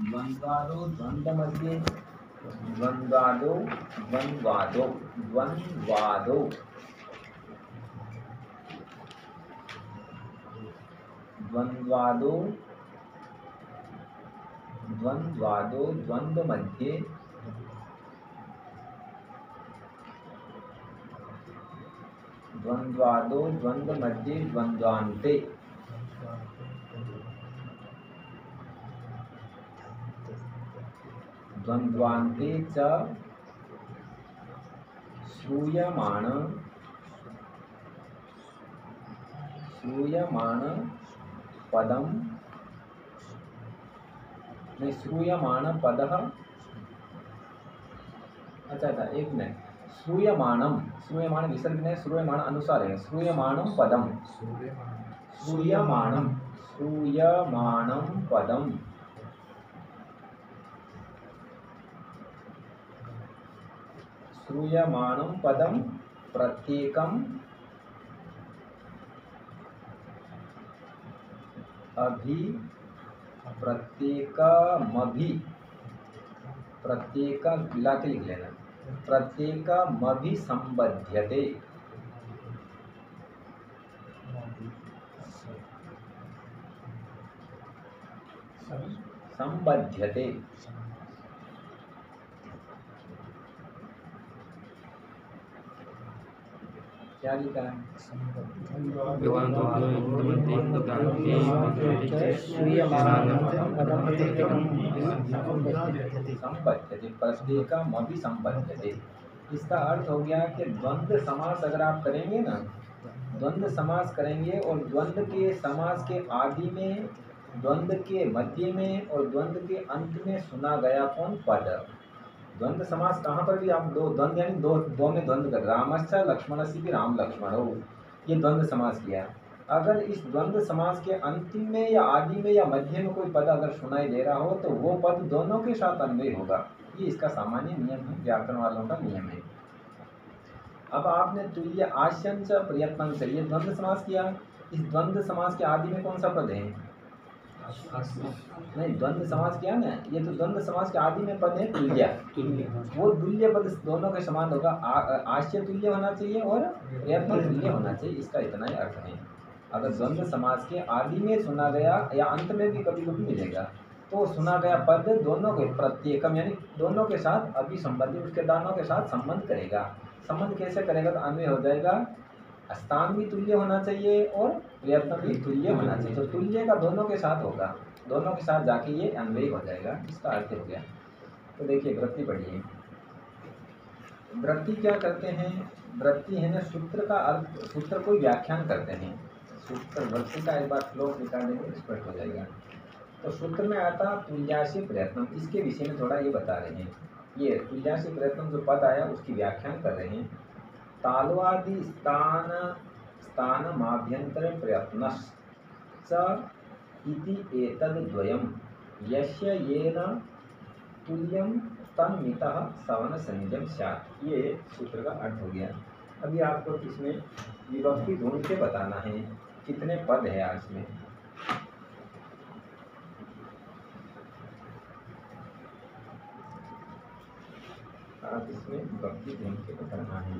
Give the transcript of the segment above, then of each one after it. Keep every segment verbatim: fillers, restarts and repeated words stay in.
द्वन्द्वादो द्वन्द्वमध्ये द्वन्द्वादो द्वन्द्वादो द्वन्द्वादो द्वन्द्वादो द्वन्द्वादो द्वन्द्वमध्ये द्वन्द्वादो द्वन्द्वमध्ये द्वन्द्वान्ते द्वन्द्वान्ते च श्रूयमाण श्रूयमाण पदम नहीं श्रूयमाण पदः अच्छा अच्छा एक मिनट श्रूयमाणम श्रूयमाण विसर्ग ने श्रूयमाण अनुसार है श्रूयमाणम पदम श्रूयमाणम श्रूयमाणम पदम श्रूयमाणम पदम प्रत्येकम अभि प्रत्येकमभि प्रत्येक मिला के लिख लेना प्रत्येकमभि संबध्यते संबध्यते क्या लिखा है संबध्यते प्रत्येकमभि संबध्यते। इसका अर्थ हो गया कि द्वंद्व समास अगर आप करेंगे ना द्वंद्व समास करेंगे और द्वंद्व के समास के आदि में द्वंद्व के मध्य में और द्वंद्व के अंत में सुना गया कौन पद। द्वंद्व समास कहाँ पर भी आप दो द्वंद्व यानी दो दो में द्वंद्व कर रामश्च लक्ष्मणस्य भी राम लक्ष्मण हो ये द्वंद्व समास किया। अगर इस द्वंद्व समास के अंतिम में या आदि में या मध्य में कोई पद अगर सुनाई दे रहा हो तो वो पद दोनों के साथ अन्वय होगा। ये इसका सामान्य नियम है व्याकरण वालों का नियम है। अब आपने तुल्य आश्यंच प्रयत्न से ये द्वंद्व समास किया। इस द्वंद्व समास के आदि में कौन सा पद है नहीं द्वंद्व समास किया ना ये तो द्वंद्व समास के आदि में पद है तुल्य वो तुल्य पद दोनों के समान होगा। आश्य तुल्य होना चाहिए और प्रयत्न तुल्य होना चाहिए इसका इतना ही अर्थ है। अगर द्वंद्व समास के आदि में सुना गया या अंत में भी कभी कभी मिलेगा तो सुना गया पद दोनों के प्रत्येकम यानी दोनों के साथ अभी संबंधित उसके दानों के साथ संबंध करेगा। संबंध कैसे करेगा तो अन्वय हो जाएगा स्थान भी तुल्य होना चाहिए और प्रयत्न भी तुल्य होना चाहिए। तो तुल्य का दोनों के साथ होगा दोनों के साथ जाके ये अन्वय हो जाएगा इसका अर्थ हो गया। तो देखिए वृत्ति पढ़िए। वृत्ति क्या करते हैं वृत्ति है ना सूत्र का अर्थ सूत्र को व्याख्यान करते हैं। सूत्र वृत्ति का एक बार श्लोक निकाल देंगे स्पष्ट हो जाएगा। तो सूत्र में आता तुल्यासी प्रयत्न इसके विषय में थोड़ा ये बता रहे हैं। ये तुल्यासी प्रयत्न जो पद आया उसकी व्याख्यान कर रहे हैं। तालवादि स्थान स्थानमाभ्यंतर प्रयत्नश्च इति एतद्द्वयम् यस्य येन तुल्यं तन्मितः सवन संज्ञं स्यात्। ये सूत्र का अर्थ हो गया। अभी आपको इसमें विभक्ति ढूंढ के बताना है कितने पद है आज में। आप इसमें विभक्ति ढूंढ के बताना है।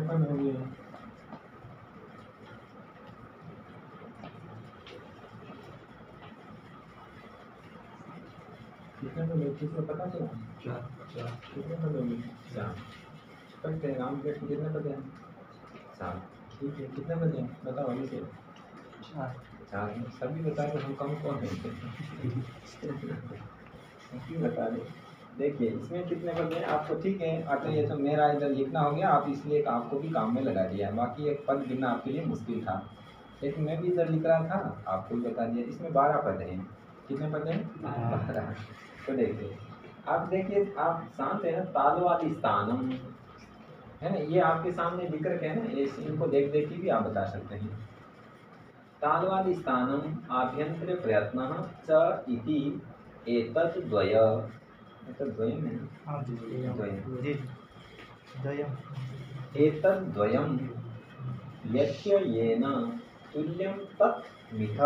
पद हो गए? कितने पद हो? किसको पता चला? चार। चार कितने पद हो गए? चार। पढ़ते हैं राम कृष्ण कितने पद हैं? चार। ठीक है, कितने पद हैं बताओ अभी से? चार। चार सभी बता दो, हम कम कौन है? सभी बता दो। देखिए इसमें कितने पद हैं आपको, ठीक है। अगर ये तो मेरा इधर लिखना हो गया, आप इसलिए आपको भी काम में लगा दिया, बाकी एक पद गिनना आपके लिए मुश्किल था, लेकिन मैं भी इधर लिख रहा था, आपको भी बता दिया। इसमें बारह पद हैं। कितने पद हैं? बारह। तो देखिए आप देखिए, आप शांत है ना, तालवादी स्थानम है ना, ये आपके सामने लिख रखे है ना, ये इनको देख देख के भी आप बता सकते हैं। तालवादी स्थानम आभ्यंतर प्रयत्न च इति एतत् द्वय, एतत् द्वयम है हां जी द्वयम जी द्वयम, एतत् द्वयम यस्य येन तुल्यम तत् मिथ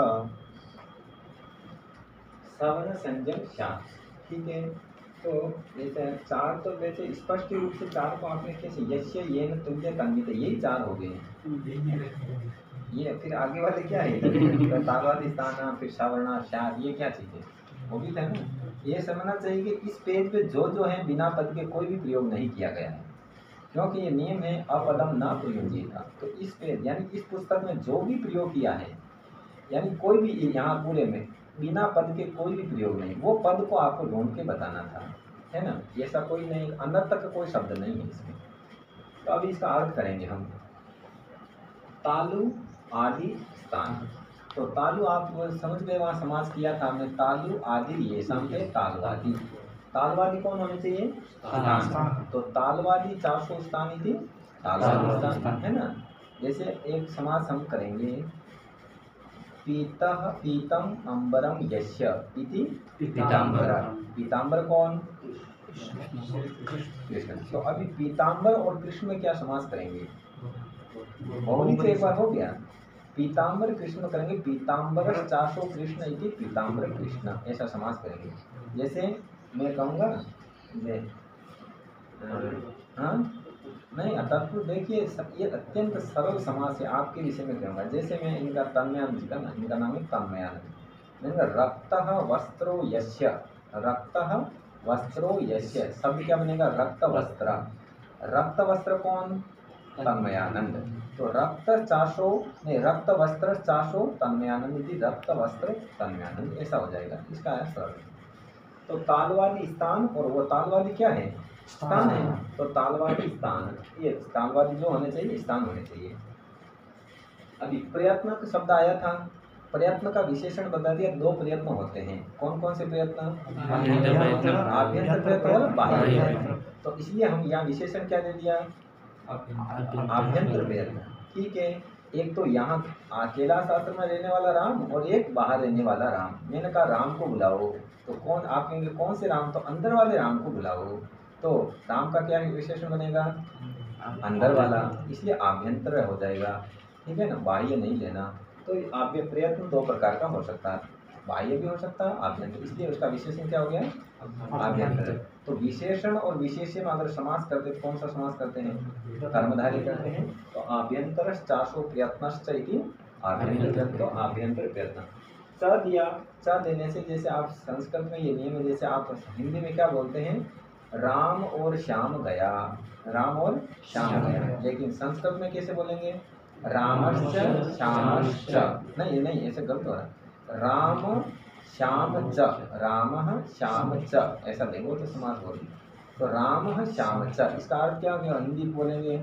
सवन संजम स्यात्। ठीक है, तो जैसे चार तो वैसे स्पष्ट रूप से चार को आपने कैसे यश्य येन तुल्य तन्मित, यही चार हो गए। ये फिर आगे वाले क्या है? तो तालवादी स्थान, फिर सवर्णा शाद, ये क्या चीज़ है? वो भी था ना। ये समझना चाहिए कि इस पेज पे जो जो है बिना पद के कोई भी प्रयोग नहीं किया गया है, क्योंकि ये नियम है अपदम न प्रयोज्येत। तो इस पेज यानी इस पुस्तक में जो भी प्रयोग किया है, यानी कोई भी यहाँ पूरे में बिना पद के कोई भी प्रयोग नहीं, वो पद को आपको ढूंढ के बताना था, है ना। ऐसा कोई नहीं, अंदर तक कोई शब्द नहीं है इसमें। तो अभी इसका अर्थ करेंगे हम। तालु आदि स्थान, तो तालु आप समझ गए, वहाँ समाज किया था हमने। तालु आदि ये सामने तालवादी, तालवादी कौन होने चाहिए? स्थान। तो तालवादी चारसो स्थान थी, तालवादी स्थान है ना। जैसे एक समाज हम करेंगे, पीतः पीतम अंबरम यस्य इति पीतांबर। पीतांबर कौन? कृष्ण। तो अभी पीतांबर और कृष्ण में क्या समास करेंगे? बहुरी से एक बार हो गया। पीतांबर कृष्ण करेंगे, पीतांबर चाशो कृष्ण इति पीतांबर कृष्ण, ऐसा समास करेंगे। जैसे मैं कहूँगा हाँ नहीं, तत्व देखिए ये अत्यंत सरल समास है, आपके विषय में कहूँगा। जैसे मैं इनका तन्मयानंद का ना, इनका नाम है तन्मयानंद। मैंने रक्तः वस्त्रो यस्य, रक्तः वस्त्रो यस्य, शब्द क्या बनेगा? रक्त वस्त्र। रक्त वस्त्र कौन? तन्मयानंद। तो रक्त चाशो नहीं, रक्त वस्त्र चाशो तन्मयानंद यदि रक्त वस्त्र तन्मयानंद, ऐसा हो जाएगा। इसका है सरल। तो तालवादी स्थान, और वो तालवादी क्या है? स्थान है। तो तालवादी स्थान, ये तालवादी जो होने चाहिए स्थान होने चाहिए। अभी प्रयत्न का शब्द आया था, प्रयत्न का विशेषण बता दिया। दो प्रयत्न होते हैं, कौन कौन से प्रयत्न? आभ्यंतर प्रयत्न और बाह्य प्रयत्न। तो इसलिए हम यहाँ विशेषण क्या दे दिया? आभ्यंतर प्रयत्न। ठीक है, एक तो यहाँ अकेला शास्त्र में रहने वाला राम और एक बाहर रहने वाला राम। मैंने कहा राम को बुलाओ, तो कौन? आप कहेंगे कौन से राम? तो अंदर वाले राम को बुलाओ। तो राम का क्या विशेषण बनेगा? अंदर वाला, इसलिए आभ्यंतर हो जाएगा। ठीक है ना, बाह्य नहीं लेना। तो आभ्य प्रयत्न दो प्रकार का हो सकता है, बाह्य भी हो सकता है, आभ्यंतर, इसलिए उसका विशेषण क्या हो गया? आभ्यंतर। तो विशेषण और विशेष्य में अगर समास करते, कौन सा समास करते हैं? कर्मधारय करते हैं। तो आभ्यंतर चाशो प्रयत्नश्च इति आभ्यंतर, तो आभ्यंतर प्रयत्न। च दिया, च देने से जैसे आप संस्कृत में ये नियम है, जैसे आप हिंदी में क्या बोलते हैं? राम और श्याम गया, राम और श्याम गया, लेकिन संस्कृत में कैसे बोलेंगे? रामश्च श्यामश्च, नहीं नहीं ऐसे गलत हो रहा है। राम श्याम च, राम श्याम च, ऐसा देखो तो समास बोलिए। तो राम श्याम च, इसका अर्थ क्या हो गया? हिंदी बोलेंगे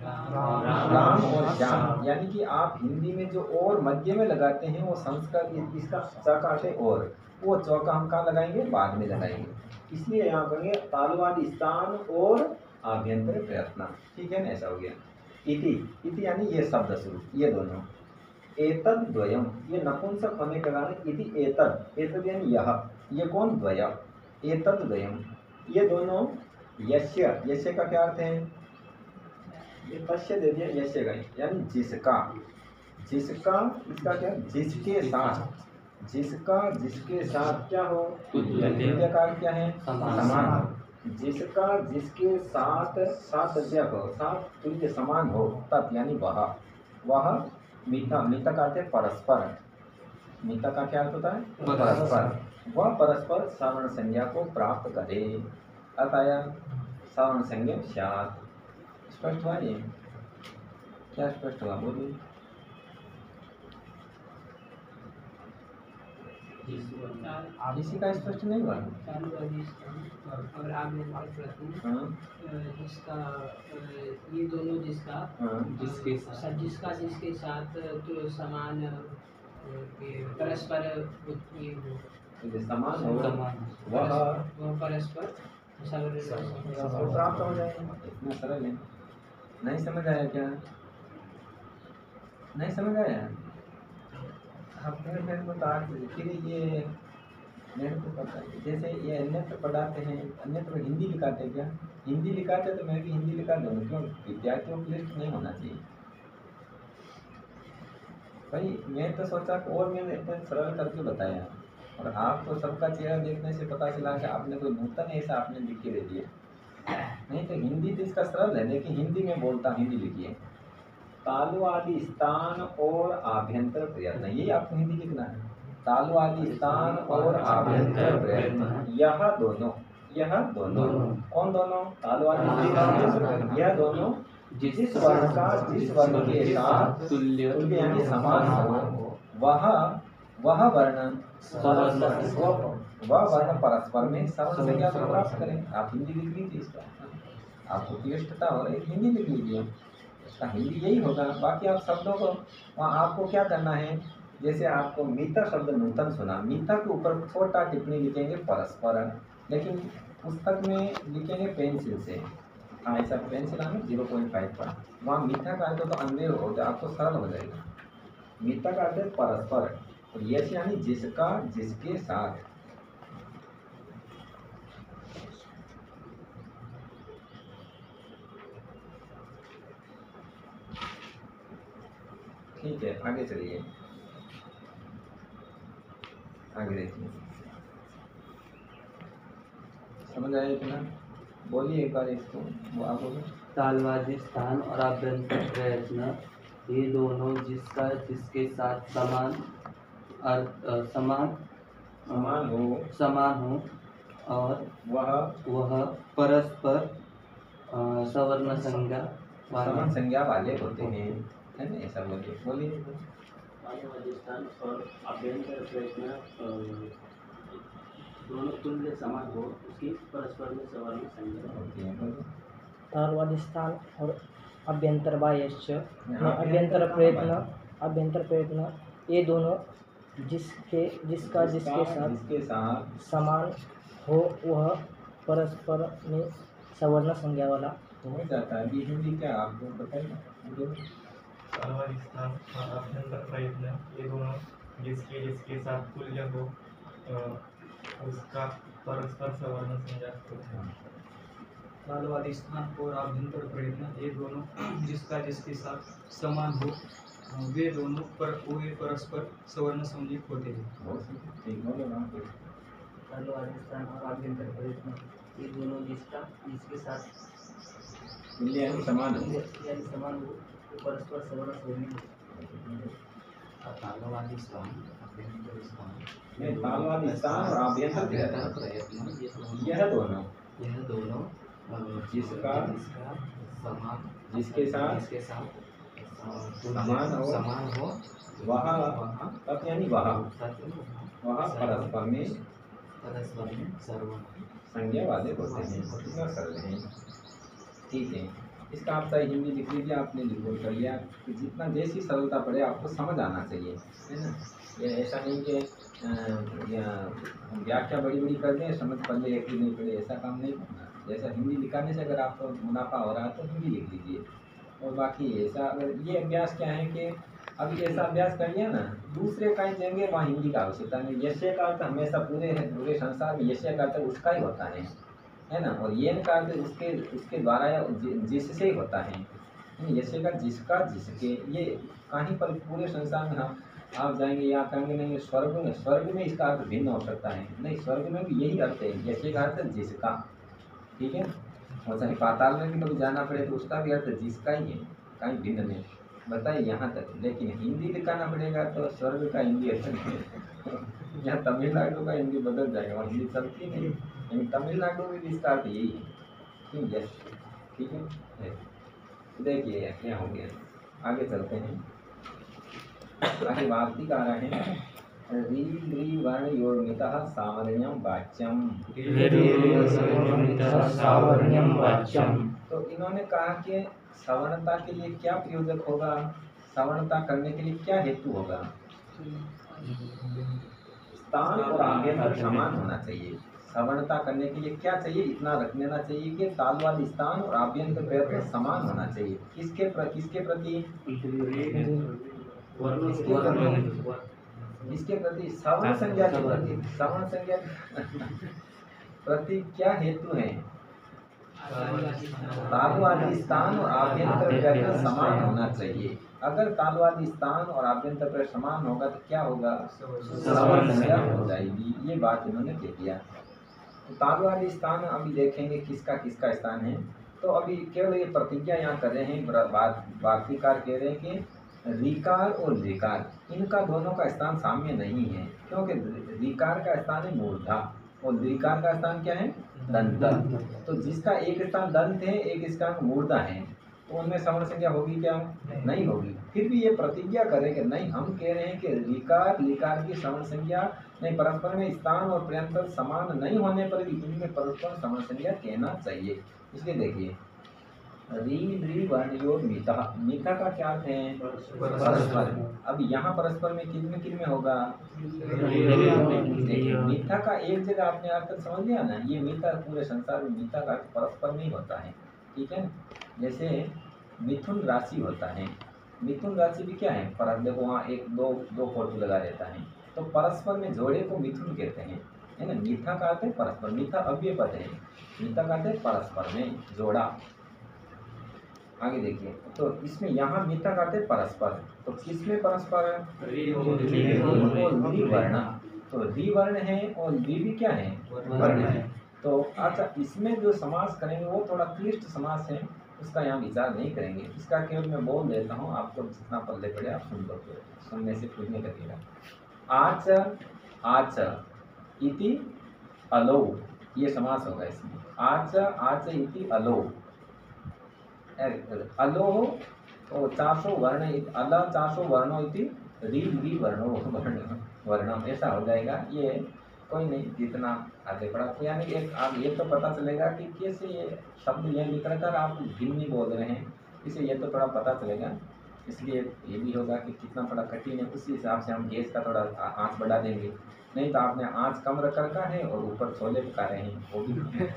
राम और श्याम, यानी कि आप हिंदी में जो और मध्य में लगाते हैं वो संस्कृत इसका च का अर्थ है और, वो चौका हम कहाँ लगाएंगे? बाद में लगाएंगे। इसलिए यहाँ कहेंगे तालवादी स्थान और आभ्यंतर प्रयत्न। ठीक है ना, ऐसा हो गया। इति, इति यानी ये शब्द शुरू, ये दोनों। एतद द्वयम, ये नपुंसक होने के कारण इति एतद, एतद यानी यह, ये कौन? द्वय, एतद द्वयम, ये दोनों। यस्य, यस्य का क्या अर्थ है? ये तस्य दे दिया, यस्य का यानी जिसका, जिसका, इसका क्या? जिसके साथ, जिसका जिसके साथ क्या हो? तुल्य का क्या है? समान। जिसका जिसके साथ सातज्य हो, सात तुल्य समान हो, तत् यानी वह वह मीता मीता का अर्थ है परस्पर। मीता का क्या अर्थ होता है? परस्पर। वह परस्पर सवर्ण संज्ञा को प्राप्त करे। अतः सवर्ण संज्ञा स्यात्। स्पष्ट हुआ? ये क्या स्पष्ट हुआ? बोलिए। किसी का स्पष्ट नहीं हुआ? और आप प्रश्न हाँ जिसका ये दोनों जिसका हाँ जिसके साथ जिसका जिसके साथ तो समान परस्पर ये हो समान हो, वह वह परस्पर वो प्राप्त हो जाएगा। इतना सरल है। नहीं समझ आया क्या? नहीं समझ आया? आप फिर मेरे को तो फिर ये मेरे को पता है। जैसे ये अन्यत्र पढ़ाते हैं, अन्यत्र में हिंदी लिखाते हैं क्या? हिंदी लिखाते तो मैं भी हिंदी लिखा दूँगा। क्यों? विद्यार्थियों की लिस्ट नहीं होना चाहिए भाई। मैं तो सोचा और मैंने इतना सरल करके बताया, और आपको सबका चेहरा देखने से पता चला कि आपने कोई नूतन ऐसा आपने लिख के दे दिया। नहीं तो हिंदी तो इसका सरल है, लेकिन हिंदी में बोलता हिंदी लिखिए। तालु आदि स्थान और आभ्यंतर प्रयत्न, यही आपको हिंदी लिखना है। तालु आदि स्थान और आभ्यंतर प्रयत्न, यह दोनों यह दोनों कौन दोनों? तालु आदि स्थान, यह दोनों जिस वर्ण का जिस वर्ण के साथ तुल्य तुल्य यानी समान हो, वह वह वर्ण वह वर्ण परस्पर में सवर्ण संज्ञा को प्राप्त करें। आप हिंदी लिख लीजिए। इसका आपको क्लिष्टता हो रही, हिंदी लिख लीजिए। इसका हिंदी यही होगा। बाकी आप शब्दों को वहाँ आपको क्या करना है, जैसे आपको मीता शब्द नूतन सुना, मीता के ऊपर छोटा टिप्पणी लिखेंगे परस्पर, लेकिन पुस्तक में लिखेंगे पेंसिल से। हाँ ऐसा पेंसिल आना जीरो पॉइंट फाइव पर, वहाँ मीठा का अर्थ तो अंधेर हो जाए, आपको सरल हो जाएगा। मीठा का अर्थ परस्पर, और यश यानी जिसका जिसके साथ। ठीक है, आगे चलिए, आगे देखिए। समझ आया इतना? बोलिए एक बार इसको, वो आप बोलो। तालवादी स्थान और आभ्यंतर प्रयत्न, ये दोनों जिसका जिसके साथ समान अर्थ समान समान हो समान हो और वह वह परस्पर सवर्ण संज्ञा समान संज्ञा वाले होते हैं, है ना? ऐसा बोलिए। बोलिए। तालवादी स्थान और आभ्यंतर प्रयत्न दोनों तुल्य समान हो, उसकी परस्पर में सवर्ण संज्ञा होती है। तालवादी स्थान और अभ्यंतर बाह्यश्च अभ्यंतर प्रयत्न अभ्यंतर प्रयत्न, ये दोनों जिसके जिसका जिसके साथ जिसके साथ समान हो, वह परस्पर में सवर्ण संज्ञा वाला हो जाता है। ये हिंदी क्या आपको बताइए? तालवादी स्थान और अभ्यंतर प्रयत्न, ये दोनों जिसके जिसके साथ तुल्य हो, उसका परस्पर सवर्ण संज्ञा होता है। तालवादी स्थान और आभ्यंतर प्रयत्न, ये दोनों जिसका जिसके साथ समान हो, वे दोनों पर वे परस्पर सवर्ण संज्ञक होते हैं। तालवादी स्थान और आभ्यंतर प्रयत्न, ये दोनों जिसका जिसके साथ तुल्य यानी समान हो, यानी समान हो, वे परस्पर सवर्ण संज्ञक। तालवादी स्थान अभ्यंतर स्थान, नहीं तालवादी स्थान और आभ्यंतर प्रयत्न, यह दोनों यह दोनों जिसका जिसका समान जिसके साथ जिसके साथ समान हो समान हो, वह वह तत् यानी वह तत्व वह परस्पर में परस्पर में सर्व संज्ञा वाले होते हैं। कितना सरल है। ठीक है, इसका आप चाहे हिंदी लिख लीजिए, आपने रिपोर्ट कर लिया कि जितना जैसी सरलता पड़े आपको समझ आना चाहिए, है ना? ये ऐसा नहीं कि व्याख्या बड़ी बड़ी कर दें, समझ पढ़े एक ही नहीं पढ़े, ऐसा काम नहीं करना। जैसा हिंदी लिखाने से अगर आपको मुनाफा हो रहा है तो हिंदी लिख लीजिए। और बाकी ऐसा अगर ये अभ्यास क्या है कि अभी ऐसा अभ्यास कर लिया ना, दूसरे कहीं जाएंगे वहाँ हिंदी का आवश्यकता नहीं। यश्य का अर्थ हमेशा पूरे पूरे संसार में यश्य का अर्थ उसका ही होता है, है ना? और येन का अर्थ उसके उसके द्वारा या जिससे ही होता है। यश्य का जिसका जिसके, ये कहीं पर पूरे संसार में हम आप जाएंगे या कहेंगे नहीं स्वर्ग में, स्वर्ग में इसका अर्थ भिन्न हो सकता है। नहीं, स्वर्ग में भी यही अर्थ है। यश्य का अर्थ जिसका, ठीक है। और चाहे पाताल में भी कभी जाना पड़े तो उसका भी अर्थ जिसका ही है, कहीं भिन्न नहीं। बताइए यहाँ तक, लेकिन हिंदी दिखाना पड़ेगा तो स्वर्ग का हिंदी अच्छा नहीं है। यहाँ तमिलनाडु का हिंदी बदल जाएगा, और हिंदी चलती नहीं, लेकिन तमिलनाडु में भी इसका अर्थ यही है। ठीक है, ठीक है। देखिए क्या हो गया, आगे चलते हैं। आगे वार्तिक आ रहे हैं। री ली वर्ण योर्मितः सावर्ण्यम वाच्यम। सावर्ण्यम वाच्यम। तो इन्होंने कहा कि सवर्णता के लिए क्या प्रयोजक होगा, सवर्णता करने के लिए क्या हेतु होगा। स्थान और आभ्यंतर समान होना चाहिए। सवर्णता करने के लिए क्या चाहिए, इतना रख लेना चाहिए कि तालवाद स्थान और आभ्यंतर प्रयत्न समान होना चाहिए। किसके प्र, किसके प्रति किसके प्रति इसके प्रति सवर्ण संज्ञा के प्रति, सवर्ण संज्ञा प्रति क्या हेतु है। तालवादी स्थान और आभ्यंतर प्रयत्न समान होना चाहिए। अगर तालवादी स्थान और आभ्यंतर प्रयत्न समान होगा तो क्या होगा, सवर्ण संज्ञा हो जाएगी। ये बात इन्होंने कह दिया। तो तालवादी स्थान अभी देखेंगे किसका किसका स्थान है। तो अभी केवल ये प्रतिज्ञा यहाँ कर रहे हैं, वार्तिकार कह रहे हैं कि ऋकार और ऋकार इनका दोनों का स्थान साम्य नहीं है, क्योंकि ऋकार का स्थान है मूर्धा और ऋकार का स्थान क्या है, दंत। तो जिसका एक स्थान दंत है, एक स्थान मूर्धा है, तो उनमें सवर्ण संज्ञा होगी क्या, नहीं होगी। फिर भी ये प्रतिज्ञा करें कि नहीं, हम कह रहे हैं कि ऋकार ऋकार की सवर्ण संज्ञा नहीं, परस्पर में स्थान और प्रयंतर समान नहीं होने पर भी इनमें परस्पर सवर्ण संज्ञा कहना चाहिए। इसलिए देखिए री री वर्ण योग मीता, मीता का क्या अर्थ है, परस्पर। अब यहाँ परस्पर में किन में किन में होगा, देखिए मीता का एक जगह आपने अर्थ समझ लिया ना। ये मीता पूरे संसार में मीता का अर्थ परस्पर में ही होता है, ठीक है। जैसे मिथुन राशि होता है, मिथुन राशि भी क्या है, पर देखो वहाँ एक दो दो फोटो लगा रहता है, तो परस्पर में जोड़े को मिथुन कहते हैं, है ना। मीठा का अर्थ है परस्पर, मीठा अव्यय पद है, मीठा का अर्थ है परस्पर में जोड़ा। आगे देखिए, तो इसमें यहाँ मीठा का अर्थ है परस्पर, तो किसमें परस्पर है, री वर्ण। तो री वर्ण है और री भी क्या है, वर्ण है। तो अच्छा, इसमें जो समास करेंगे वो थोड़ा क्लिष्ट समास है, उसका यहाँ विचार नहीं करेंगे। इसका केवल मैं बोल देता हूँ, आपको जितना पल्ले पड़े आप सुन लो, सुनने से कुछ नहीं करेगा। आच आच इति अलो, ये समास होगा इसमें। आच आच इति अलो, अलो तो चासो वर्ण, अला चासो वर्णो इति री री वर्णो वर्ण वर्णम, ऐसा हो जाएगा। ये कोई नहीं, जितना आगे पढ़ा तो यानी एक आप ये तो पता चलेगा कि कैसे ये शब्द ये लिख रखा आप भिन्न बोल रहे हैं, इसे ये तो थोड़ा पता चलेगा। इसलिए ये भी होगा कि कितना बड़ा कठिन है, उसी हिसाब से हम गैस का थोड़ा आँच बढ़ा देंगे। नहीं तो आपने आँच कम रख रखा है और ऊपर छोले पका रहे हैं, वो भी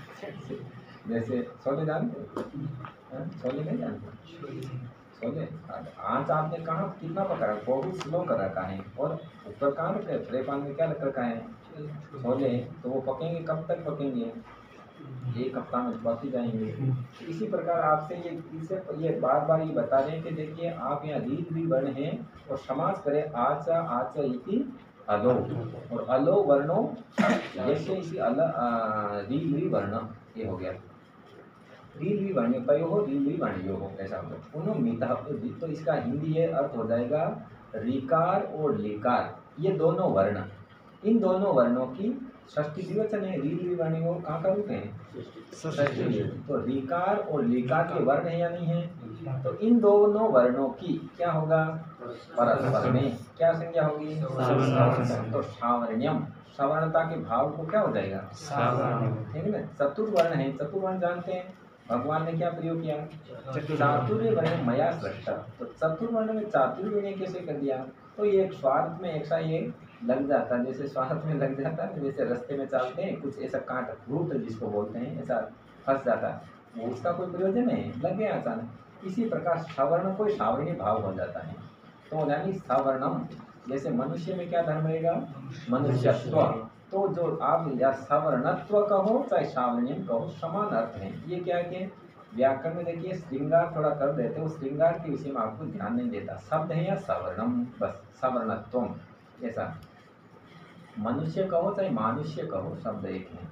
जैसे छोले जानते, छोले नहीं जानते, छोले आँच आपने कहाँ कितना पका रखा, बहुत स्लो कर रखा है, और ऊपर कहाँ रखा है, फ्राई पैन में क्या रख रखा है, छोले। तो वो पकेंगे कब तक पकेंगे, एक हफ्ता में पक ही जाएंगे। इसी प्रकार आपसे ये इसे ये बार बार ये बता रहे हैं कि देखिए आप यहाँ रीत भी वर्ण हैं और समास करें आचा आचा इति अलो, और अलो वर्णो जैसे इसी अल री री वर्ण, ये हो गया री री वर्ण पयो हो, री री वर्ण यो हो, ऐसा होगा। उन्हों मिता, तो इसका हिंदी ये अर्थ हो जाएगा ऋकार और लिकार, ये दोनों वर्ण, इन दोनों वर्णों की षष्ठी द्विवचन है। री री वर्ण यो कहाँ का रूप है, षष्ठी। तो ऋकार और लिकार के वर्ण है या नहीं है, तो इन दोनों वर्णों की क्या होगा, परस्पर में क्या संज्ञा होगी, तो सावर्ण्यम, सवर्णता के भाव को क्या हो जाएगा, ठीक है ना। चतुर्वर्ण है, चतुर्वर्ण जानते हैं, भगवान ने क्या प्रयोग किया, चातुर्य वर्ण मया सृष्टा। तो चतुर्वर्ण में चातुर्य कैसे कर दिया, तो ये एक स्वार्थ में ऐसा ये लग जाता है, जैसे स्वार्थ में लग जाता है, जैसे रास्ते में चलते हैं कुछ ऐसा कांट रूट जिसको बोलते हैं, ऐसा फंस जाता है, वो उसका कोई प्रयोजन नहीं, लग गया अचानक। इसी प्रकार सवर्ण कोई सावर्णी भाव हो जाता है, तो यानी सवर्णम, जैसे मनुष्य में क्या धर्म रहेगा, मनुष्यत्व। तो जो आप या सवर्णत्व कहो चाहे सावर्ण्यम कहो, समान अर्थ है। ये क्या है कि व्याकरण में देखिए श्रृंगार थोड़ा कर देते हैं, उस श्रृंगार के विषय में आपको ध्यान नहीं देता, शब्द है या सवर्णम, बस सवर्णत्वम, ऐसा। मनुष्य कहो चाहे मानुष्य कहो, शब्द एक है।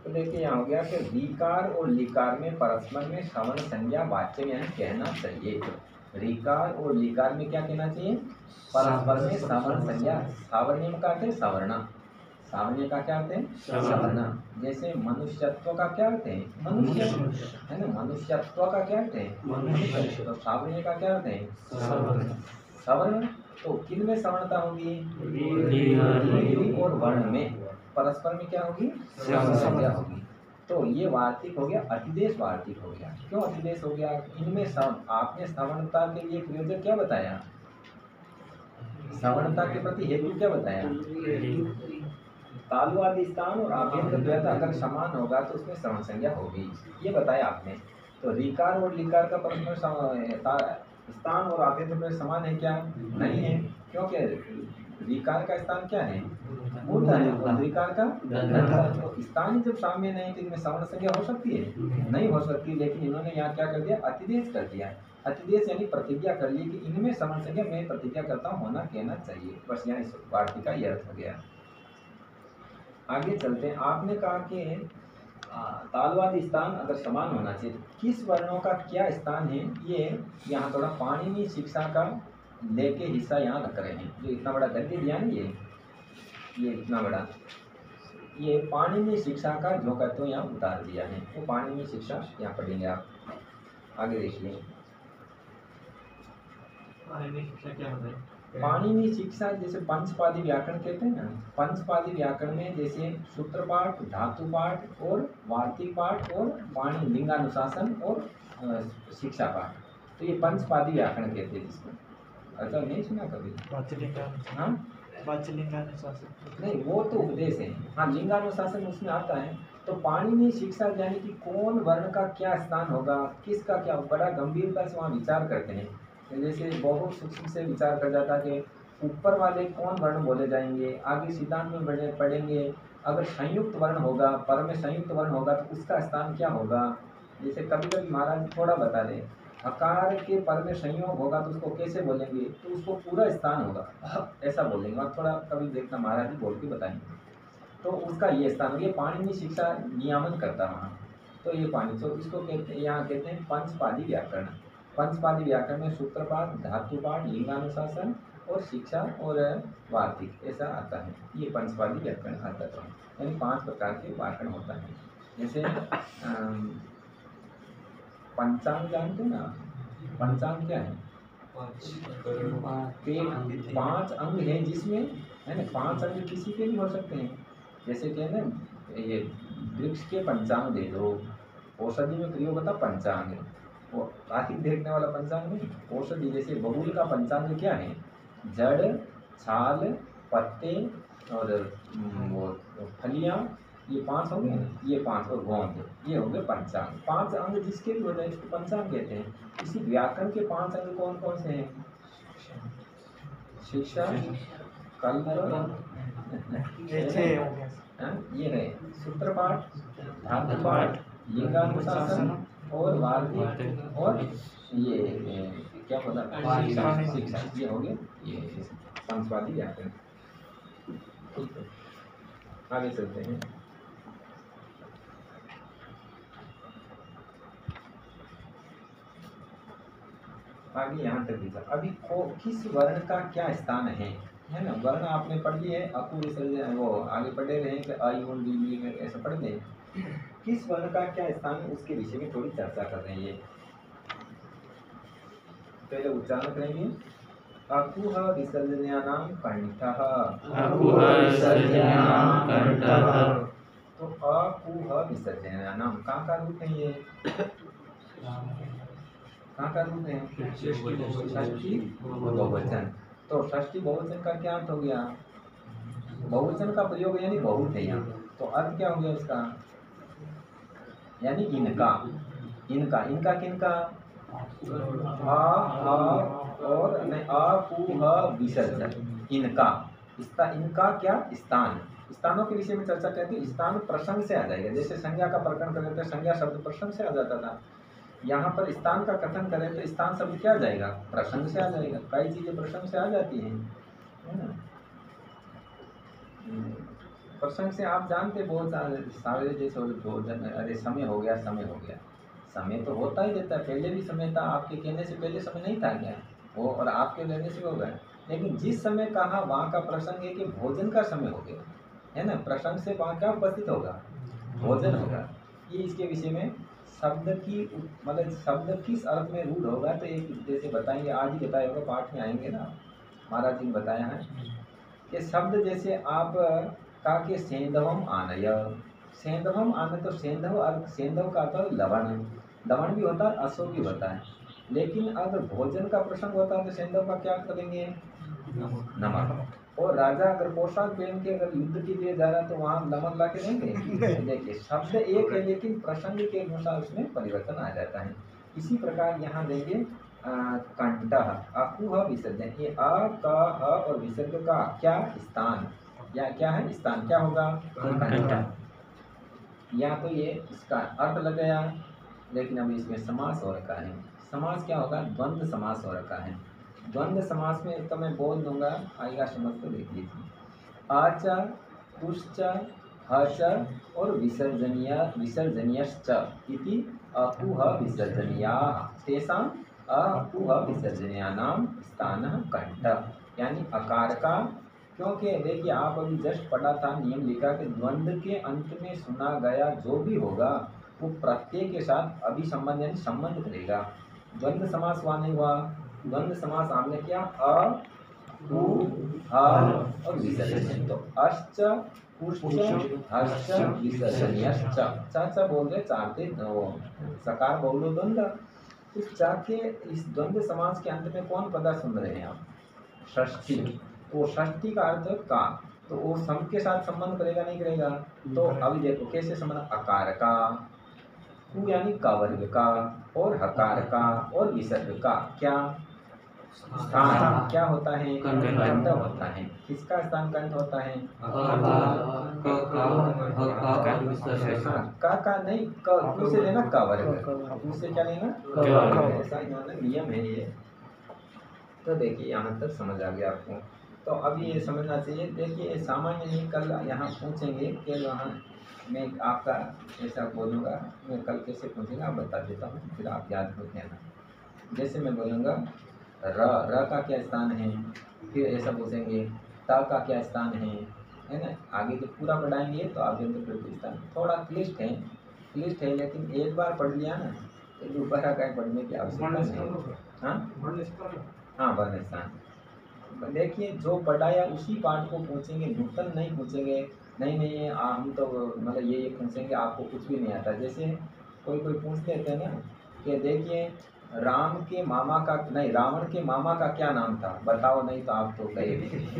तो देखिए यहाँ हो गया कि रीकार और लिकार में परस्पर में सवर्ण संज्ञा वाच्य में कहना चाहिए। रीकार और लिकार में क्या कहना चाहिए? परस्पर में सवर्ण संज्ञा। सावर्ण्यम का क्या? सवर्ण। सावर्ण्य का क्या अर्थ है? सवर्ण। जैसे मनुष्यत्व का क्या अर्थ है? मनुष्य, है ना। मनुष्यत्व का क्या अर्थ है? मनुष्य। तो सावर्ण्य का क्या अर्थ है? सवर्ण। तो किन में सवर्णता होगी? री और वर्ण में। परस्पर में क्या होगी? सवर्ण संज्ञा होगी। तो ये वार्तिक हो गया, अतिदेश वार्तिक हो गया। क्यों अतिदेश हो गया? इनमें सव आपने सवर्णता के लिए प्रयोजक क्या बताया? सवर्णता के प्रति हेतु क्या बताया? तालुवादी स्थान और आभ्यंतर द्वैत अगर समान होगा तो उसमें सवर्ण संज्ञा होगी, ये बताया आपने। तो रीकार और लिकार का परस्पर स्थान और आभ्यंतर द्वैत समान है क्या? नहीं है, क्योंकि रीकार का स्थान क्या है? मूर्धा है, और रीकार का दंता। तो स्थान जब साम्य नहीं तो इनमें सवर्ण संज्ञा हो सकती है? नहीं हो सकती। लेकिन इन्होंने यहाँ क्या कर दिया? अतिदेश कर दिया। अतिदेश यानी प्रतिज्ञा कर ली कि इनमें सवर्ण संज्ञा मैं प्रतिज्ञा करता हूँ होना कहना चाहिए। बस यहाँ इस वार्तिक का यह अर्थ हो गया। आगे चलते हैं। आपने कहा कि तालवादी स्थान अगर समान होना चाहिए, किस वर्णों का क्या स्थान है? ये यहाँ थोड़ा पाणिनि शिक्षा का लेके हिस्सा यहाँ रख रहे हैं। जो इतना बड़ा गद्य दिया ना, ये ये इतना बड़ा, ये पाणिनि शिक्षा का जो कहते हो यहाँ उतार दिया है। वो पाणिनि शिक्षा यहाँ पढ़ेंगे आप। आगे देखिए पाणिनि शिक्षा क्या होता है? पाणिनि शिक्षा जैसे पंचपादी व्याकरण कहते हैं ना, पंचपादी व्याकरण में जैसे सूत्रपाठ, धातु पाठ और वार्तिक पाठ और पाणि लिंगानुशासन और शिक्षा पाठ, तो ये पंचपादी व्याकरण कहते हैं जिसमें। अच्छा नहीं सुना कभी? हाँ नहीं, वो तो उपदेश है। हाँ लिंगानुशासन उसमें आता है। तो पाणिनि शिक्षा यानी कि कौन वर्ण का क्या स्थान होगा, किसका क्या, बड़ा गंभीरता से वहाँ विचार करते हैं। जैसे बहुत सूक्ष्म से विचार कर जाता है कि ऊपर वाले कौन वर्ण बोले जाएंगे, आगे सिद्धांत में बढ़े पढ़ेंगे। अगर संयुक्त वर्ण होगा, पर में संयुक्त वर्ण होगा तो उसका स्थान क्या होगा। जैसे कभी कभी महाराज थोड़ा बता दें, अकार के पर में संयोग होगा तो उसको कैसे बोलेंगे, तो उसको पूरा स्थान होगा ऐसा बोलेंगे। आप थोड़ा कभी देखना, महाराज जी बोल के बताएंगे तो उसका ये स्थान। ये पाणिनि शिक्षा नियामन करता वहाँ। तो ये पाणी, तो इसको कहते हैं, यहाँ कहते हैं पंचपादी व्याकरण। पंचपादी व्याकरण में सूत्रपाठ, धातुपाठ, लिंगानुशासन और शिक्षा और वार्तिक ऐसा आता है। ये पंचपादी व्याकरण आता है, यानी पांच प्रकार के व्याकरण होता है। जैसे पंचांग जानते हैं ना? पंचांग क्या है? पांच अंग हैं जिसमें, है ना, पांच अंग किसी के भी हो सकते हैं। जैसे कहते हैं ये वृक्ष के पंचांग दे दो, औषधि में प्रयोग होता पंचांग, वो आखिर देखने वाला पंचांग नहीं। औषधि जैसे बबूल का पंचांग क्या है? जड़, छाल, पत्ते और वो फलियां, ये पांच हो गए, ये पांच और गोंद, ये हो गए पंचांग। पांच अंग जिसके भी हो जाए इसको पंचांग कहते हैं। इसी व्याकरण के पांच अंग कौन कौन से हैं? शिक्षा, कल्प, ये है सूत्रपाठ, धातुपाठ, लिंगानुशासन और वार्तिक और ये क्या होता है? शिक्षा। ये हो गए ये पंचपादी व्याकरण। आगे चलते हैं। आगे यहाँ तक दिखा। अभी को किस वर्ण का क्या स्थान है, है ना? वर्ण आपने पढ़ लिए है, अकु विसर्जन वो आगे पढ़े रहे हैं कि आई उन डी में ऐसा पढ़ लें। किस वर्ण का क्या स्थान है उसके विषय में थोड़ी चर्चा कर रहे हैं। ये पहले उच्चारण करेंगे। अकुह विसर्जन्यानाम कंठः। अकुह विसर्जन्यानाम कंठः। तो अकुह विसर्जन्यानाम कहाँ का रूप है? ये कहाँ का रूप है? षष्ठी बहुवचन। तो षष्ठी बहुवचन का क्या अर्थ हो गया? बहुवचन का प्रयोग यानी बहुत है यहाँ। तो अर्थ क्या हो गया उसका? यानी इनका, इनका, इनका किनका? आ, आ और नहीं आ कु ह विसर्जन, इनका। इसका इनका क्या? स्थान। स्थानों के विषय में चर्चा करते हैं। स्थान प्रसंग से आ जाएगा। जैसे संज्ञा का प्रकरण करते थे, संज्ञा शब्द प्रसंग से आ जाता था। यहाँ पर स्थान का कथन करें तो स्थान शब्द क्या आ जाएगा? प्रसंग से आ जाएगा। कई चीजें प्रसंग से आ जाती हैं, है ना। प्रसंग से आप जानते बहुत सारे सारे जैसे भोजन, अरे समय हो गया समय हो गया, समय तो होता ही रहता है, पहले भी समय था, आपके कहने से पहले समय नहीं था क्या वो, और आपके लेने से हो गया। लेकिन जिस समय कहा वहाँ का प्रसंग है कि भोजन का समय हो गया है ना, प्रसंग से वहाँ क्या उपस्थित होगा, भोजन होगा। ये इसके विषय में शब्द की मतलब शब्द किस अर्थ में रूढ़ होगा, तो एक जैसे बताएंगे, आज ही बताया होगा, पाठ में आएंगे ना, महाराज जी ने बताया है कि शब्द जैसे आप कहा कि सेंधवम आनय, सेंधवम आनय, तो सेंधव अर्थ, सेंधव का अर्थ लवण, लवण भी होता है, अशो भी होता है। लेकिन अगर भोजन का प्रसंग होता है तो सेंधव का क्या करेंगे, नमक। और राजा अगर पोशाक पहन के अगर युद्ध के लिए जा रहा है तो वहाँ नमक ला के देंगे। देखिए शब्द एक है लेकिन प्रसंग के अनुसार उसमें परिवर्तन आ जाता है। इसी प्रकार यहाँ देंगे कंठ, अकुह विसर्जन, ये अ क ह और विसर्ग का क्या स्थान, या क्या है स्थान, क्या होगा, कंठ। या तो ये इसका अर्थ लग गया, लेकिन अभी इसमें समास हो रखा है। समास क्या होगा, द्वंद्व समास हो रखा है। द्वंद्व समास में तो मैं बोल दूंगा, आएगा समझ को देख लीजिए। आच, तुश्च, हच और विसर्जनीय विसर्जनीयश्च इति अकुह विसर्जनीयाः तेषां अकुह विसर्जनीयानां स्थानः कंठ, यानी अकार का। क्योंकि देखिए आप अभी जस्ट पढ़ा था, नियम लिखा कि द्वंद्व के अंत में सुना गया जो भी होगा वो प्रत्यय के साथ अभिसंबंध यानी संबंध करेगा। द्वंद्व समास हुआ नहीं हुआ, द्वंद्व समास हमने क्या, अ उ ह और विसर्जन, तो अश्च पुश्च हश्च विसर्जनीयश्च, च च बोल रहे चाहते सकार बोलो द्वंद्व। इस चा के इस द्वंद्व समास के अंत में कौन पदा सुन रहे हैं आप, षष्ठी। तो षष्ठी का अर्थ का, तो वो सम के साथ संबंध करेगा नहीं करेगा, तो अभी देखो कैसे संबंध, अकार का, कु यानी का वर्ग का, और हकार का और विसर्ग का क्या स्थान क्या होता है, कंठ होता है। किसका स्थान कंठ होता है, का का नहीं, क से लेना का वर्ग, उससे क्या लेना, ऐसा नियम है ये। तो देखिए यहाँ तक समझ आ गया आपको, तो अभी ये समझना चाहिए। देखिए सामान्य नहीं, कल यहाँ पूछेंगे कि वहाँ मैं आपका ऐसा बोलूँगा, मैं कल कैसे पूछेंगे आप बता देता हूँ, फिर आप याद रख लेना। जैसे मैं बोलूँगा र, र का क्या स्थान है, फिर ऐसा पूछेंगे ता का क्या स्थान है, है ना। आगे तो पूरा पढ़ाएंगे तो आप जल्दी स्थान थोड़ा क्लिष्ट है, क्लिष्ट है, लेकिन एक बार पढ़ लिया ना तो दोबारा का पढ़ने की आवश्यकता नहीं। हाँ हाँ वर्ण स्थान, देखिए जो पढ़ाया उसी पाठ को पूछेंगे, नूतन नहीं पूछेंगे, नहीं नहीं आ, हम तो मतलब ये ये पूछेंगे, आपको कुछ भी नहीं आता। जैसे कोई कोई पूछ लेते हैं ना कि देखिए राम के मामा का, नहीं रावण के मामा का क्या नाम था बताओ, नहीं तो आप तो गए।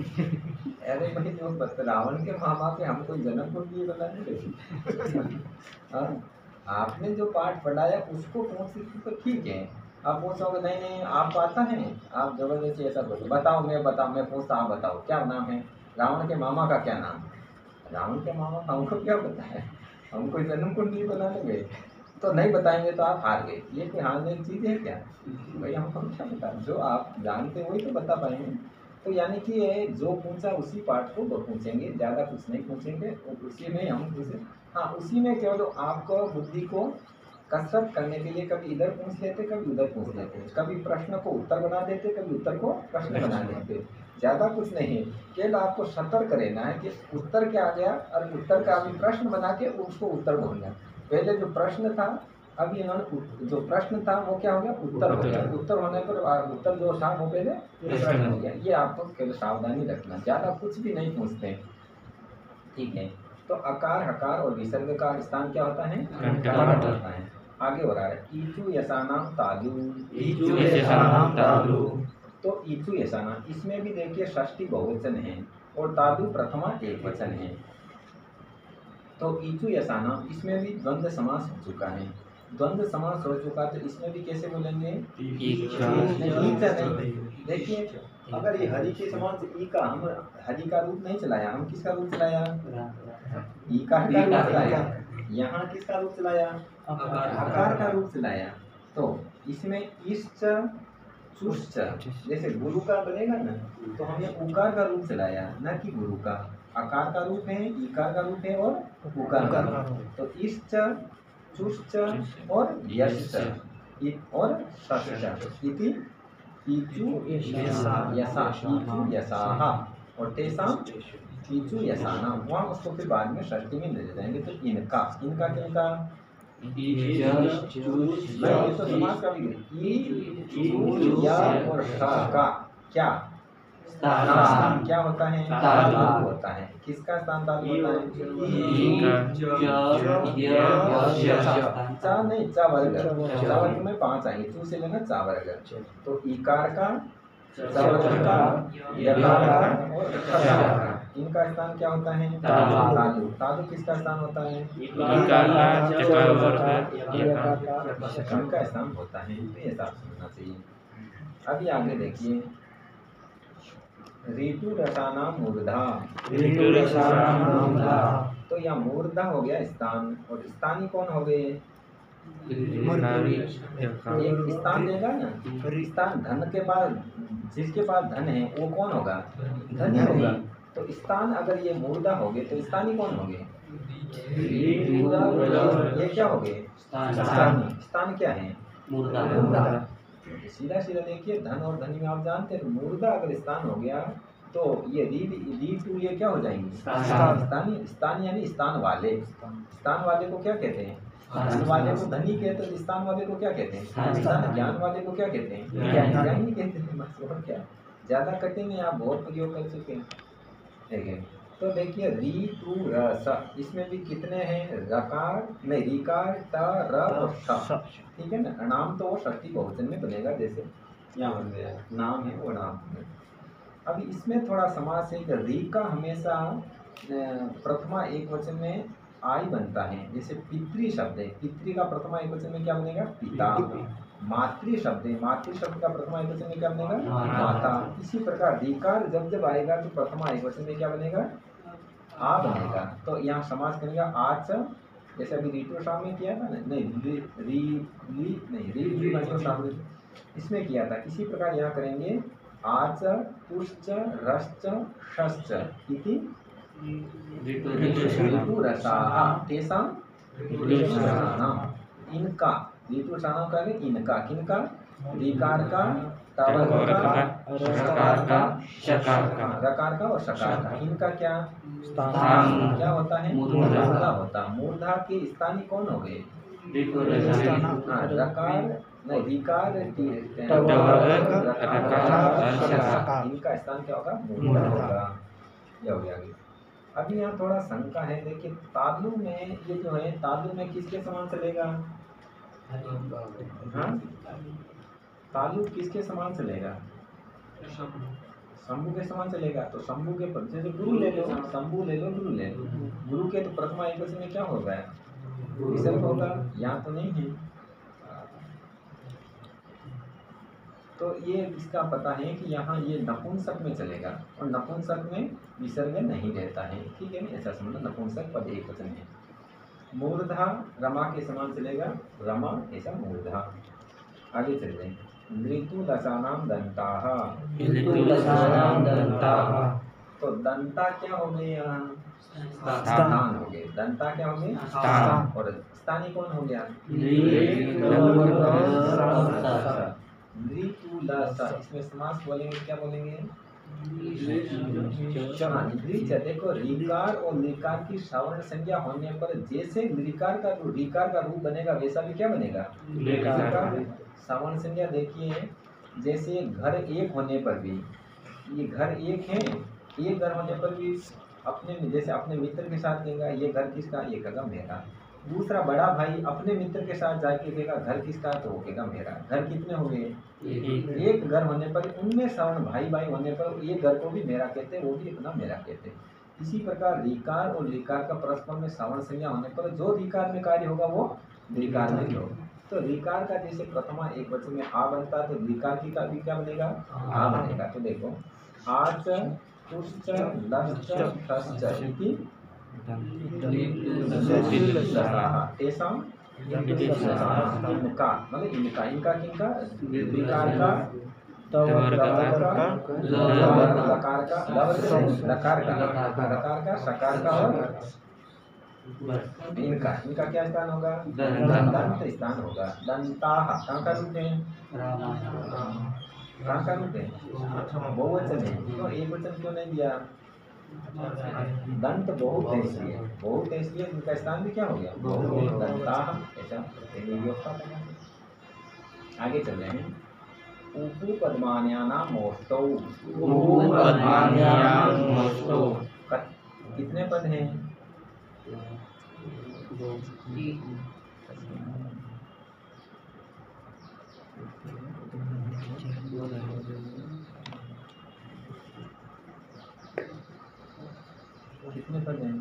अरे भाई जो बस रावण के मामा के हम कोई जन्म को दिए बता नहीं। हाँ आपने जो पाठ पढ़ाया उसको पूछ तो ठीक है, आप पूछोगे नहीं नहीं आपको आता है, आप जबरदस्ती ऐसा बोलो बताओ, मैं बताओ, मैं पूछता हूँ बताओ क्या नाम है, रावण के मामा का क्या नाम, रावण के मामा हमको क्या पता है, हम कोई जन्म कुंडली बना लेंगे तो नहीं बताएंगे तो आप हार गए। ये कोई हारने की चीज़ है क्या भाई, हमको क्या पता, जो आप जानते वही तो बता पाएंगे। तो यानी कि ये जो पूछा उसी पाठ को वो पूछेंगे, ज़्यादा कुछ नहीं पूछेंगे, उसी में हम पूछे। हाँ उसी में केवल आपको बुद्धि को कसरत करने के लिए कभी इधर पूछ लेते कभी उधर पूछ लेते, कभी प्रश्न को उत्तर बना देते कभी उत्तर को प्रश्न बना देते, ज़्यादा कुछ नहीं। केवल आपको सतर्क रहना है कि उत्तर क्या आ गया और उत्तर का अभी प्रश्न बना के उसको उत्तर बोलना। पहले जो प्रश्न था अभी इन्होंने जो प्रश्न था वो क्या हो गया, उत्तर हो गया, उत्तर होने पर उत्तर जो था वो पहले प्रश्न हो गया। ये आपको केवल सावधानी रखना, ज़्यादा कुछ भी नहीं पूछते, ठीक है। तो अकार हकार और विसर्ग का स्थान क्या होता है, कंठ होता है। आगे हो रहा है ईचु यसानाम तालु, ईचु यसानाम तालु, तो ईचु यसाना इसमें भी देखिए षष्ठी बहुवचन है और तालु प्रथमा एक वचन है। तो ईचु यसाना इसमें भी द्वंद्व समास हो चुका है, द्वंद्व समास हो चुका तो इसमें भी कैसे बोलेंगे, नहीं। देखिए अगर ये हरि के समान से ई का, हम हरि का रूप नहीं चलाया, हम किसका रूप चलाया, ई का रूप चलाया, यहाँ किसका रूप चलाया, आकार का रूप चलाया। तो इसमें इष्ट चुष्ट जैसे गुरु का बनेगा ना, तो हमने उकार का रूप चलाया ना कि गुरु का, अकार का रूप है, इकार का रूप है और उकार का रूप। तो इश्च, चुश्च और यश्च इ- और शश्च इति इचु यसा इचु यसाहा और तेसाम इचु यसानाम। वहाँ उसको फिर बाद में षष्ठी में ले जाएंगे। तो इनका इनका किनका नहीं, ये तो समास का भी ई उ या और श का क्या स्थान क्या होता है? तालु होता है। किसका स्थान तालु होता है? चा नहीं, चा वर्ग। चा वर्ग में पांच आएंगे, चू से लेना चा वर्ग। तो इकार का, चा वर्ग का, यकार का और षकार का इनका स्थान क्या होता है? तालु। तालु किसका स्थान होता है? इकार का, चकार वर्ग, यकार का इनका स्थान होता है। तो ये साफ समझना चाहिए। अभी आगे देखिए, ऋतु रसाना मूर्धा। ऋतु रसाना मूर्धा। तो यह मूर्धा हो गया स्थान और स्थानी कौन हो गए? एक स्थान देगा ना, स्थान धन के पास, जिसके पास धन है वो कौन होगा? धनी होगा। तो स्थान अगर ये मूर्धा हो गए तो स्थानी कौन हो गए? ये क्या हो गए? स्थानी। स्थान क्या है? मूर्धा। सीधा सीधा देखिए, धन और धनी में आप जानते हैं, मूर्धा अगर स्थान हो गया तो ये री री टू ये क्या हो जाएंगे? स्थानी। स्थान यानी स्थान वाले। स्थान वाले को क्या कहते हैं? धन वाले को धनी कहते हैं। स्थान वाले को क्या कहते हैं? स्थान। ज्ञान वाले को क्या कहते हैं? ज्ञानी कहते हैं। बस और क्या, ज्यादा कठिन आप बहुत प्रयोग कर चुके हैं। ठीक है, तो देखिए री टू र स, इसमें भी कितने हैं? रकार नहीं, रिकार त र और श। ठीक है ना, नाम तो वो षष्ठी बहुवचन में बनेगा, जैसे यहाँ बन गया नाम है वो नाम है। अभी इसमें थोड़ा समास है कि री का हमेशा प्रथमा एक वचन में आई बनता है। जैसे पितृ शब्द है, पितृ का प्रथमा एक वचन में क्या बनेगा? पिता। मातृ शब्द है, मातृ शब्द का प्रथमा एक वचन में क्या बनेगा? माता। इसी प्रकार रीकार जब जब आएगा तो प्रथमा एक वचन में क्या बनेगा? आ बनेगा। तो यहाँ समास करेगा आज, जैसे अभी रीटो शाम में किया था ना, नहीं री री री नहीं री री बनो शाम इसमें किया था। इसी प्रकार यहाँ करेंगे आज पुष्च रश्च शश्च इति ऋतु रसाहा तेषां ऋतु रसानाम। इनका ऋतु रसानाम करेंगे, इनका किनका? रीकार का, तावर का, रकार का, शकार का, रकार का और शकार का। इनका क्या स्थान क्या होता है? मूर्धा होता। मूर्धा के स्थानी कौन हो गए? हाँ, रकार नहीं, रीकार, इनका स्थान क्या होगा? मूर्धा होगा। यह हो गया। अभी यहाँ थोड़ा शंका है, देखिए तालु में ये जो है, तालु में किसके समान चलेगा? हाँ, तालु किसके समान चलेगा? शंभु के समान चलेगा। तो शंभु के पद से गुरु ले लो, शंभु ले लो, गुरु ले लो। गुरु के तो प्रथमा एक वचन में क्या हो रहा है? विसर्ग होगा। यहाँ तो नहीं है। तो ये इसका पता है कि यहाँ ये नपुंसक में चलेगा और नपुंसक में विसर्ग नहीं रहता है। ठीक है ना, ऐसा समझो, नपुंसक पद एक वचन है। मूर्धा रमा के समान चलेगा, रमा ऐसा मूर्धा। आगे चल जाए, ऋतु दशानाम दंताः। तो दंता क्या हो गए? यहाँ स्थान हो गए। दंता क्या हो गए? और स्थानी कौन हो गया? ऋतुलसा। इसमें समास बोलेंगे, क्या बोलेंगे? देखो ऋकार और लिकार की सवर्ण संज्ञा होने पर जैसे ऋकार का ऋकार का रूप बनेगा वैसा भी क्या बनेगा? सवर्ण संज्ञा। देखिए जैसे घर एक होने पर भी, ये घर एक है, एक घर होने पर भी अपने जैसे अपने मित्र के साथ कहेगा ये घर किसका? ये कहेगा मेरा। दूसरा बड़ा भाई अपने मित्र के साथ जाके कहेगा घर किसका? तो वो कहेगा मेरा। घर कितने हो गए? एक घर होने पर उनमें सवर्ण भाई भाई होने पर ये घर को भी मेरा कहते हैं, वो भी अपना मेरा कहते हैं। इसी प्रकार ऋकार और ऋकार का परस्पर में सवर्ण संज्ञा होने पर जो ऋकार में कार्य होगा वो ऋकार में भी होगा। तो ऋकार का जैसे प्रथमा एक वचन में आ बनता है तो ऋकार की का भी क्या बनेगा? आ बनेगा। तो देखो आज पुष्च लश्च शश्च इति तेषां इनका मतलब इनका इनका किनका? ऋकार का, तवर्ग का लकार का लवर से लकार का लकार का सकार का और इनका इनका क्या स्थान होगा? दंत स्थान होगा। दंताः कहाँ का रूप है? कहाँ का रूप है? बहुवचन है, तो एक वचन क्यों नहीं दिया? दंत बहुत है इसलिए, बहुत है इसलिए इनका स्थान भी क्या हो गया? बहुत। दंताः ऐसा योग का बना। आगे चल रहे हैं। उपु पद्मान्यानां मोष्टौ। कितने पद हैं? कितने पद हैं?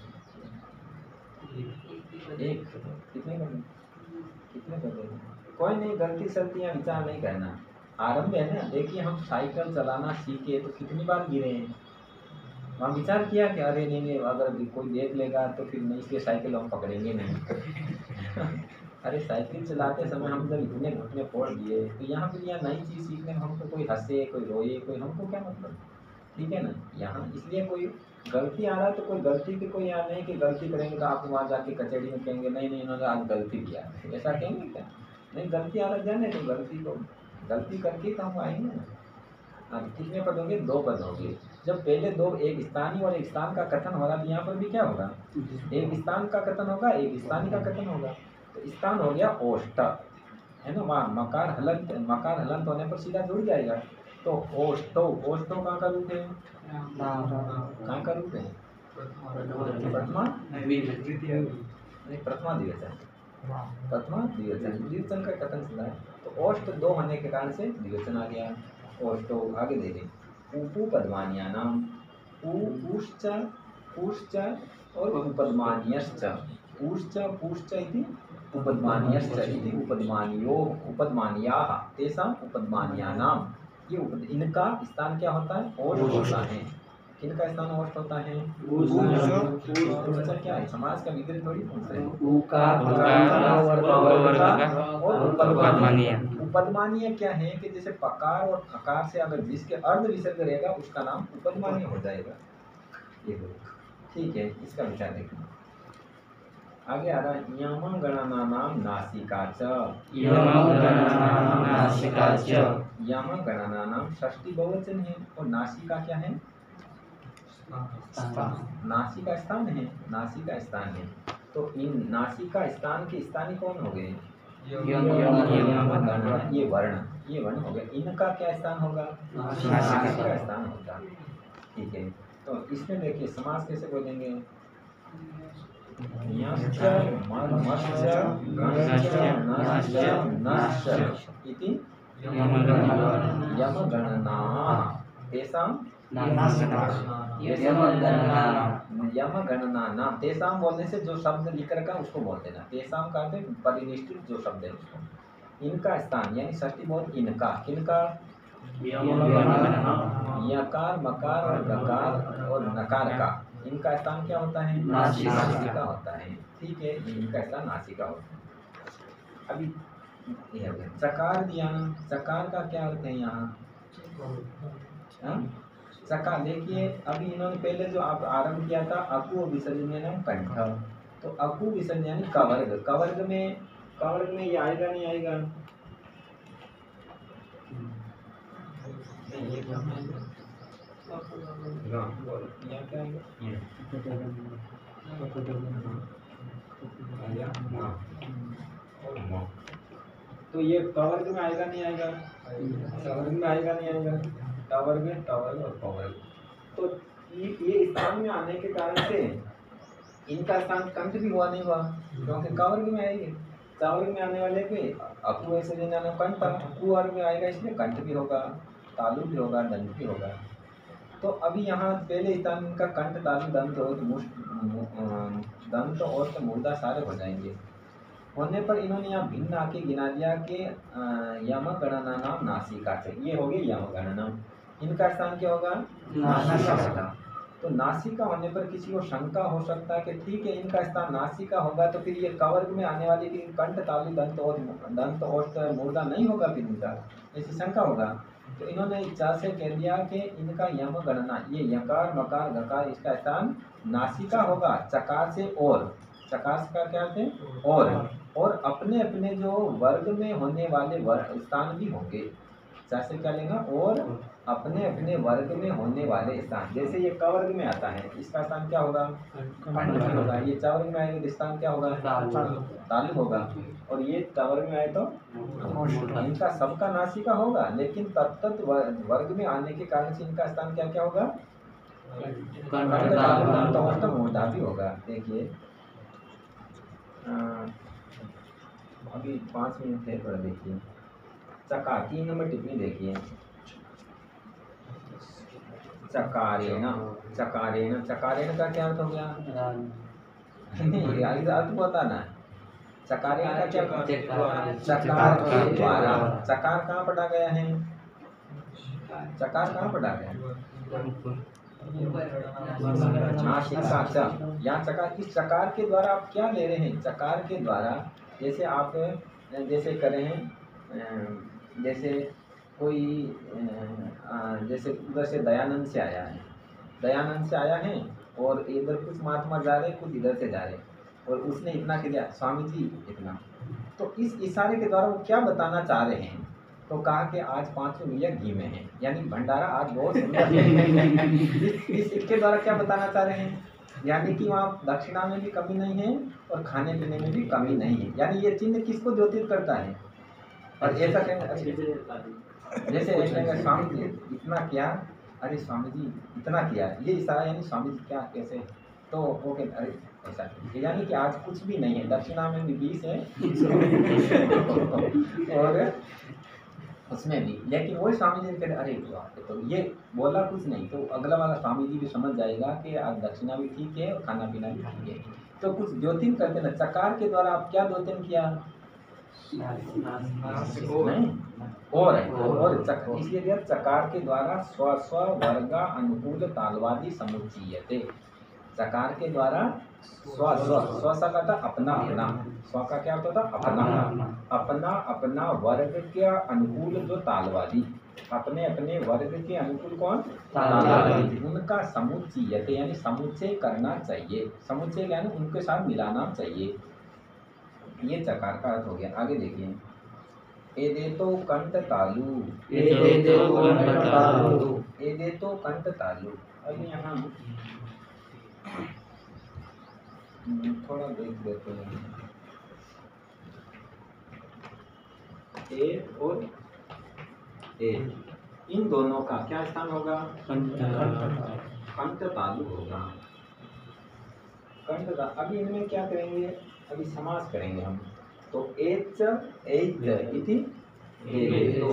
एक। कितने पद हैं? कितने पद हैं? कोई नहीं, गलती सलतियाँ विचार नहीं करना। आरंभ है ना। देखिए हम साइकिल चलाना सीखे तो कितनी बार गिरे हैं, हम विचार किया कि अरे नहीं नहीं अगर कोई देख लेगा तो फिर नहीं, इसलिए साइकिल हम पकड़ेंगे नहीं। अरे साइकिल चलाते समय हम जब इतने घुटने फोड़ दिए तो यहाँ फिर यहाँ नई चीज़ सीखने में हमको कोई हंसे कोई रोए कोई, हमको क्या मतलब? ठीक है ना। यहाँ इसलिए कोई गलती आ रहा है तो कोई गलती की कोई यहाँ नहीं कि गलती करेंगे तो आप वहाँ जाके कचहरी में कहेंगे नहीं नहीं इन्होंने आज गलती किया, ऐसा कहेंगे क्या? नहीं, गलती आ रहा जाने तो गलती को गलती करके तो हम आएंगे ना। हाँ, कितने पद होंगे? दो पद होंगे। जब पहले दो एक स्थानीय और एक स्थान का कथन हो रहा तो यहाँ पर भी क्या होगा? एक स्थान का कथन होगा, एक स्थानीय का कथन होगा। तो स्थान हो गया ओष्ठ, है ना। वहाँ मकार हलंत मकार हलंत होने पर सीधा जुड़ जाएगा। तो ओष्ठो ओष्ठो कहाँ का रूप है? कहाँ का रूप है? प्रथमा नहीं, प्रथमा द्विवचन, प्रथमा द्विवचन, द्विवचन का कथन सुना है। तो ओष्ठ दो होने के कारण से द्विवचन आ गया। ओष्ठो आगे दे दें। उपु पद्मान्यानां, पुष्च पुष्च और उपद्मान्यश्च, पुष्च पुष्च इति उपद्मान्यश्च इति उपद्मान्यो उपद्मान्याः तेषां उपद्मान्यानां। ये उप इनका स्थान क्या होता है? ओष्ठ होता है। किनका स्थान ओष्ठ होता है? पुष्च क्या है? समाज का विग्रह थोड़ी पूछ रहे हैं। उपद्मानीय क्या है कि जैसे पकार और अकार से अगर जिसके अर्ध विसर्ग रहेगा उसका नाम उपद्मानीय हो जाएगा। ये ठीक है, इसका विचार देखना। आगे आ रहा है यम गणनानां नासिका च। यम गणनानां षष्ठी बहुवचन है और नासिका क्या है? नासिका स्थान है, नासिका स्थान है। तो इन नासिका स्थान के स्थानी कौन हो गए? ये वर्ण, ये वर्ण हो गया। इनका क्या स्थान होगा? नासिका स्थान होगा। ठीक है, तो इसमें देखिए समास कैसे बोलेंगे? यश्च मर्मश्च गणश्च नश्च नश्च इति यमगणनाः तेषां यमगणनानां तेषां बोलने से जो शब्द लिख रखा है उसको बोल देना। तेषां का अर्थ परिनिष्ठित जो शब्द है उसको। इनका स्थान यानी षष्ठी बहुत इनका, किनका? यकार मकार और गकार और नकार का इनका स्थान क्या होता है? नासिका होता है। ठीक है, इनका स्थान नासिका होता है। अभी चकार दिया ना, चकार का क्या अर्थ है यहाँ? चकार देखिए, अभी इन्होंने पहले जो आप आरंभ किया था अकु विसर्जन यानी कंठ, तो अकु विसर्जन यानी कवर्ग। कवर्ग में कवर्ग में ये आएगा नहीं आएगा? ये क्या आएगा? तो ये कवर्ग में आएगा नहीं आएगा? कवर्ग में आएगा नहीं आएगा? टावर्ग में टावर्ग और कवर्ग। तो ये ये स्थान में आने के कारण से इनका स्थान कंठ भी हुआ नहीं हुआ, क्योंकि कवर्ग में आएंगे। टावर्ग में आने वाले पे अकु ऐसे देना कंठ, अकु वर्ग में आएगा इसलिए कंठ भी होगा, तालु भी होगा, दंत भी होगा। तो अभी यहाँ पहले स्थान इनका कंठ तालु दंत और दंत और तो मुर्दा सारे हो जाएंगे। होने पर इन्होंने यहाँ भिन्न आके गिना दिया कि यम गणनानां नासिका से, ये हो गई यम गणना। इनका स्थान क्या होगा? नासिका होगा। तो नासिका होने पर किसी को शंका हो सकता है कि ठीक है इनका स्थान नासिका होगा तो फिर ये कवर्ग में आने वाली कि कंठ तालु दंत और दंत और मुर्दा नहीं होगा फिर इनका, ऐसी शंका होगा। तो इन्होंने चा से कह दिया कि इनका यम गणना, ये यकार मकार गकार इसका स्थान नासिका होगा, चकार से और, चकार का क्या थे और और अपने अपने जो वर्ग में होने वाले वर्ग स्थान भी होंगे। चा से क्या लेना और अपने अपने वर्ग में होने वाले स्थान, जैसे ये क वर्ग में आता है इसका स्थान क्या होगा कंठ होगा, ये चा वर्ग में आएगा तो स्थान क्या होगा तालु होगा, और ये चा वर्ग में आए तो इनका सबका नासिका होगा, लेकिन तत्त वर्ग में आने के कारण से इनका स्थान क्या क्या होगा तो मोटा भी होगा। देखिए अभी पाँच मिनट है, थोड़ा देखिए चकार तीन नंबर टिप्पणी देखिए, चकारेण चकारेण चकारेण का क्या अर्थ हो गया नहीं अर्थ बताना, चकारेण का क्या चकार के द्वारा, चकार कहाँ पढ़ा गया है, चकार कहाँ पढ़ा गया यहाँ चकार, इस चकार के द्वारा आप क्या ले रहे हैं, चकार के द्वारा जैसे आप जैसे करें हैं, जैसे कोई जैसे उधर से दयानंद से आया है, दयानंद से आया है और इधर कुछ महात्मा जा रहे कुछ इधर से जा रहे और उसने इतना किया स्वामी जी इतना, तो इस इशारे के द्वारा वो क्या बताना चाह रहे हैं, तो कहा कि आज पाँचों मिलिया घी में है, यानी भंडारा आज बहुत सुंदर है। इस, इस इसके द्वारा क्या बताना चाह रहे हैं, यानी कि वहाँ दक्षिणा में भी कमी नहीं है और खाने पीने में भी कमी नहीं है, यानी ये चिन्ह किसको द्योतित करता है। और ऐसा कहेंगे जैसे कहेंगे स्वामी जी इतना किया, अरे स्वामी जी इतना किया, ये इशारा यानी स्वामी जी क्या कैसे, तो वो कहते अरे ऐसा, यानी कि आज कुछ भी नहीं है, दक्षिणा में भी बीस है और उसमें भी, लेकिन वही स्वामी जी कहते अरे तो ये बोला कुछ नहीं, तो अगला वाला स्वामी जी भी समझ जाएगा कि आज दक्षिणा भी ठीक है और खाना पीना भी ठीक है। तो कुछ द्योतिन करते ना, चकार के द्वारा आप क्या द्योतिन किया नहीं और है और चक, इसलिए दिया चकार के द्वारा स्व स्व वर्गा अनुकूल तालवादी समुच्चीयते, चकार के द्वारा स्व स्व स्व सा का था अपना अपना, स्व का क्या होता था अपना अपना अपना वर्ग के अनुकूल जो तालवादी, अपने अपने वर्ग के अनुकूल कौन तालवादी, उनका समुच्चीयते यानी समुच्चय करना चाहिए, समुच्चय यानी उनके साथ मिलाना चाहिए, ये चकार का अर्थ हो गया। आगे देखिए एदेतो कंठ तालु, एदेतो कंठ तालु, एदेतो कंठ तालु। अब यहाँ थोड़ा देख देते हैं, ए और ए इन दोनों का क्या स्थान होगा कंठ तालु होगा, कंठ। अभी इनमें क्या करेंगे, अभी समास करेंगे हम, तो एच एच इति एदेतो,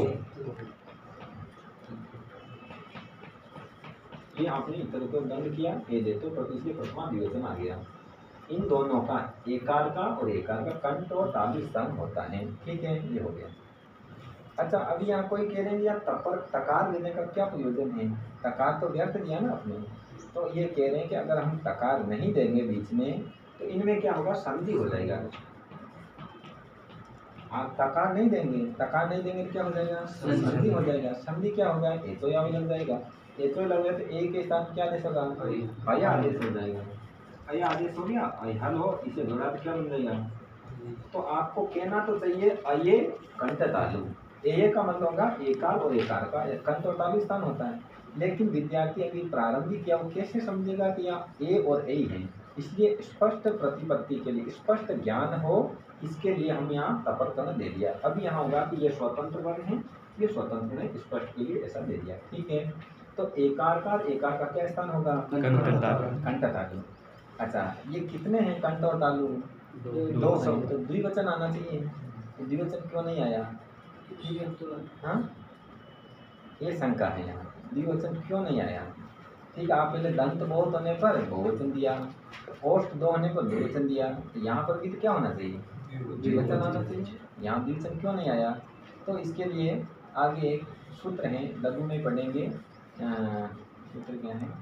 ये आपने इतर को दंड किया एदेतो प्रति प्रथमा विवेचन आ गया। इन दोनों का एकार का और एकार का कंठ और तालु स्थान होता है, ठीक है, ये हो गया। अच्छा अभी यहाँ कोई कह रहे हैं यार तपर तकार देने का क्या प्रयोजन है, तकार तो व्यर्थ दिया ना आपने, तो ये कह रहे हैं कि अगर हम तकार नहीं देंगे बीच में तो इनमें क्या होगा संधि हो जाएगा। आप तकार नहीं देंगे, तकार नहीं देंगे क्या हो जाएगा संधि हो जाएगा, संधि क्या होगा ए तो यहाँ लग जाएगा, ए तो लग गया तो ए के स्थान क्या आदेश होगा अया आदेश हो जाएगा, अया आदेश हो गया हल हो, इसे घोड़ा तो क्या बन जाएगा। तो आपको कहना तो चाहिए अये कंठ तालु, ए का मतलब होगा एकार और एकार का, कंठ और तालु स्थान होता है, लेकिन विद्यार्थी अभी प्रारंभिक किया वो कैसे समझेगा कि यहाँ ए और ए है, इसलिए स्पष्ट प्रतिपत्ति के लिए स्पष्ट ज्ञान हो इसके लिए हम यहाँ तपरकर्ण दे दिया। अब यहाँ होगा कि ये स्वतंत्र वर्ण है, ये स्वतंत्र है, स्पष्ट के लिए ऐसा दे दिया, ठीक है। तो एकार का एकार का क्या स्थान होगा कंठ तालु। अच्छा ये कितने हैं कंठ और तालु, दो शब्द, तो द्विवचन आना चाहिए, द्विवचन क्यों नहीं आया, हाँ ये शंका है यहाँ, द्विवचन क्यों नहीं आया। ठीक है, आप पहले दंत बहुत होने पर बहुवचन दिया, ओष्ठ दो होने पर द्विवचन दिया, तो यहाँ पर भी तो क्या होना चाहिए द्विवचन आना चाहिए, यहाँ द्विवचन क्यों नहीं आया। तो इसके लिए आगे एक सूत्र है, लघु में पढ़ेंगे, सूत्र क्या है,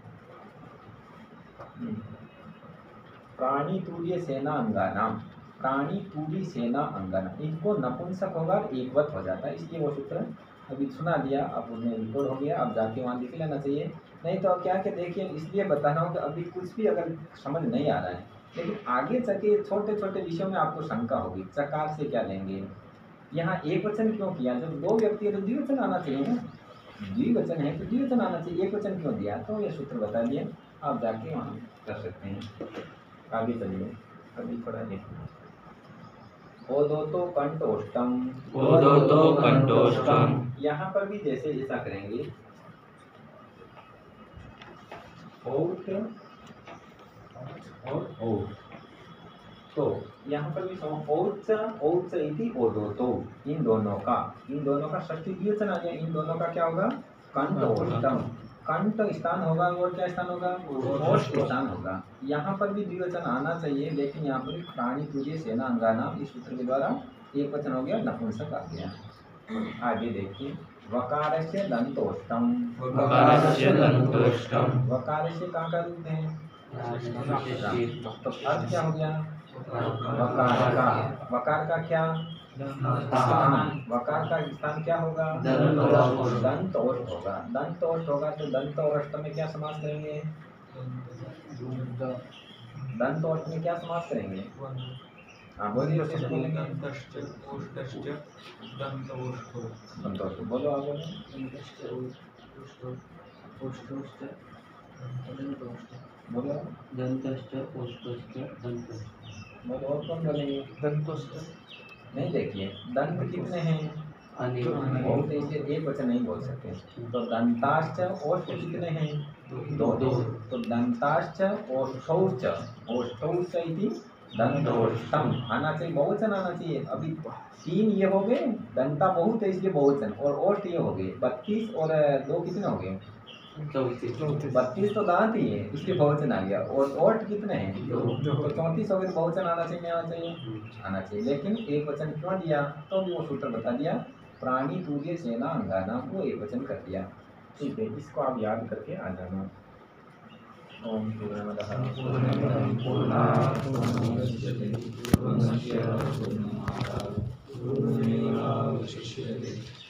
प्राणी तूर्य सेना अंगानाम, प्राणी तूरी सेना अंगना, इनको नपुंसक होगा एकवत हो जाता है, इसलिए वो सूत्र अभी सुना दिया, अब उन्हें रिकॉर्ड हो गया, अब जाके वहाँ लिख लेना चाहिए। नहीं तो अब क्या कि देखिए, इसलिए बता रहा हूँ कि अभी कुछ भी अगर समझ नहीं आ रहा है, लेकिन आगे चके छोटे छोटे विषयों में आपको शंका होगी, चकार से क्या लेंगे, यहाँ एक वचन क्यों किया, जब दो व्यक्ति है तो द्विवचन आना चाहिए ना, द्विवचन है तो द्विवचन आना चाहिए, एक वचन क्यों दिया, तो ये सूत्र बता दिए, आप जाके वहाँ कर सकते हैं। आगे चलिए, अभी थोड़ा देखिए। ओदोतो कंठोष्टम, ओदोतो कंठोष्टम, यहाँ पर भी जैसे ऐसा करेंगे, ओट और ओट, तो यहाँ पर भी औच औच इति ओदोतो, इन दोनों का इन दोनों का षष्ठी द्विवचन आ गया, इन दोनों का क्या होगा, कंठोष्टम, कंठ स्थान होगा और क्या स्थान होगा, ओष्ठ स्थान होगा। यहाँ पर भी द्विवचन आना चाहिए, लेकिन यहाँ पर प्राणी तुझे सेना अंगाना इस सूत्र के द्वारा एक वचन हो गया, नपुंसक आ गया। आगे देखिए, वकार से दंतोष्टम, वकार से दंतोष्टम, वकार से कहाँ का रूप है, तो अर्थ क्या हो गया, वकार का, वकार का क्या स्थान, वकार का स्थान क्या होगा, दंत ओष्ठ होगा, दंत ओष्ठ होगा तो दंत ओष्ठ में क्या समास करेंगे, दंत ओष्ठ में क्या समास करेंगे, हाँ बोलिए, तो बोलेंगे दंतश्च ओष्ठश्च दंत ओष्ठो, संतोष बोलो, आप बोलो, बोलो दंतश्च ओष्ठश्च दंतश्च, बोलो, और कौन बोलेंगे, दंतोष्ट नहीं देखिए, दंत कितने हैं, अनेक, बहुत ऐसे एक वचन नहीं बोल सकते, तो दंताश्च ओष्ठ कितने हैं, दो, तो दंताश्च ओष्ठौश्च, ओष्ठौश्च इति दंतोष्टम आना चाहिए, बहुवचन आना चाहिए। अभी तीन ये हो गए, दंता बहुत है इसलिए बहुवचन, और ओष्ठ ये हो गए, बत्तीस और दो कितने हो गए, चौतीस, बत्तीस तो दांत ही है इसलिए बहुवचन आ गया, और ओष्ठ कितने हैं, तो चौंतीस हो गए, तो बहुवचन आना चाहिए, नहीं आना चाहिए, आना चाहिए, लेकिन एक वचन क्यों दिया, तो भी वो सूत्र बता दिया, प्राणी तूर्य सेना अंगाना को एक वचन कर दिया। ठीक है, इसको आप याद करके आ जाना। ओम पूर्णमदः पूर्णात् पूर्णमुदच्यते पूर्णस्य पूर्णमादाय पूर्णमेवावशिष्यते